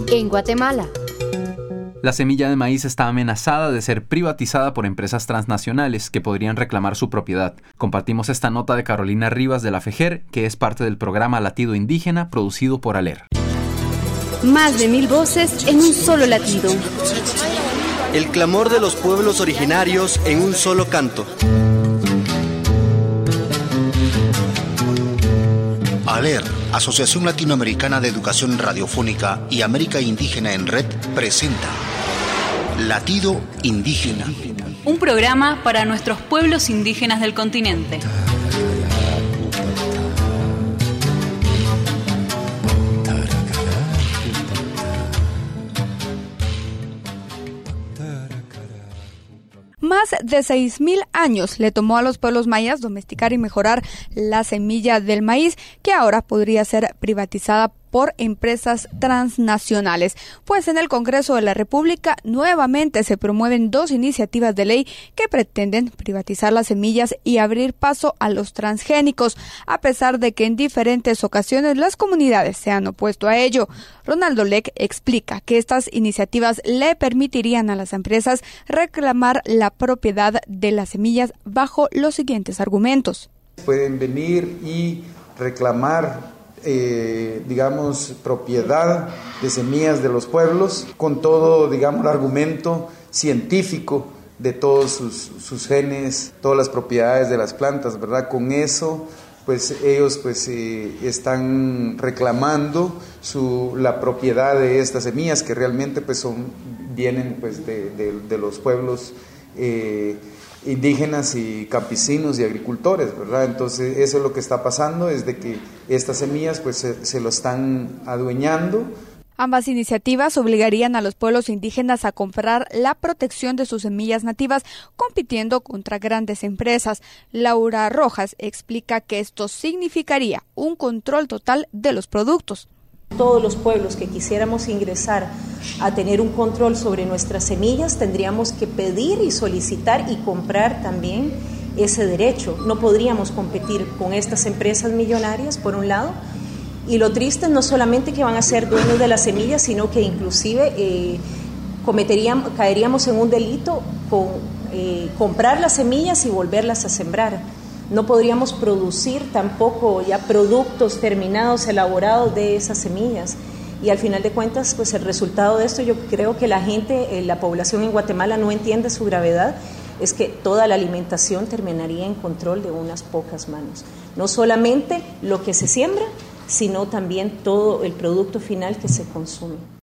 En Guatemala. La semilla de maíz está amenazada de ser privatizada por empresas transnacionales que podrían reclamar su propiedad. Compartimos esta nota de Carolina Rivas de la FEGER, que es parte del programa Latido Indígena producido por ALER. Más de 1000 voces en un solo latido. El clamor de los pueblos originarios en un solo canto. ALER, Asociación Latinoamericana de Educación Radiofónica y América Indígena en Red, presenta Latido Indígena. Un programa para nuestros pueblos indígenas del continente. Más de 6,000 años le tomó a los pueblos mayas domesticar y mejorar la semilla del maíz, que ahora podría ser privatizada por empresas transnacionales. Pues en el Congreso de la República nuevamente se promueven 2 iniciativas de ley que pretenden privatizar las semillas y abrir paso a los transgénicos, a pesar de que en diferentes ocasiones las comunidades se han opuesto a ello. Ronaldo Leck explica que estas iniciativas le permitirían a las empresas reclamar la propiedad de las semillas bajo los siguientes argumentos. Pueden venir y reclamar propiedad de semillas de los pueblos con todo, argumento científico de todos sus genes, todas las propiedades de las plantas, ¿verdad? Con eso, pues ellos están reclamando la propiedad de estas semillas que realmente vienen de los pueblos indígenas y campesinos y agricultores, ¿verdad? Entonces eso es lo que está pasando, es de que estas semillas se lo están adueñando. Ambas iniciativas obligarían a los pueblos indígenas a comprar la protección de sus semillas nativas, compitiendo contra grandes empresas. Laura Rojas explica que esto significaría un control total de los productos. Todos los pueblos que quisiéramos ingresar a tener un control sobre nuestras semillas tendríamos que pedir y solicitar y comprar también ese derecho. No podríamos competir con estas empresas millonarias, por un lado, y lo triste no solamente que van a ser dueños de las semillas, sino que inclusive caeríamos en un delito con comprar las semillas y volverlas a sembrar. No podríamos producir tampoco ya productos terminados, elaborados de esas semillas. Y al final de cuentas, pues el resultado de esto, yo creo que la gente, la población en Guatemala no entiende su gravedad, es que toda la alimentación terminaría en control de unas pocas manos. No solamente lo que se siembra, sino también todo el producto final que se consume.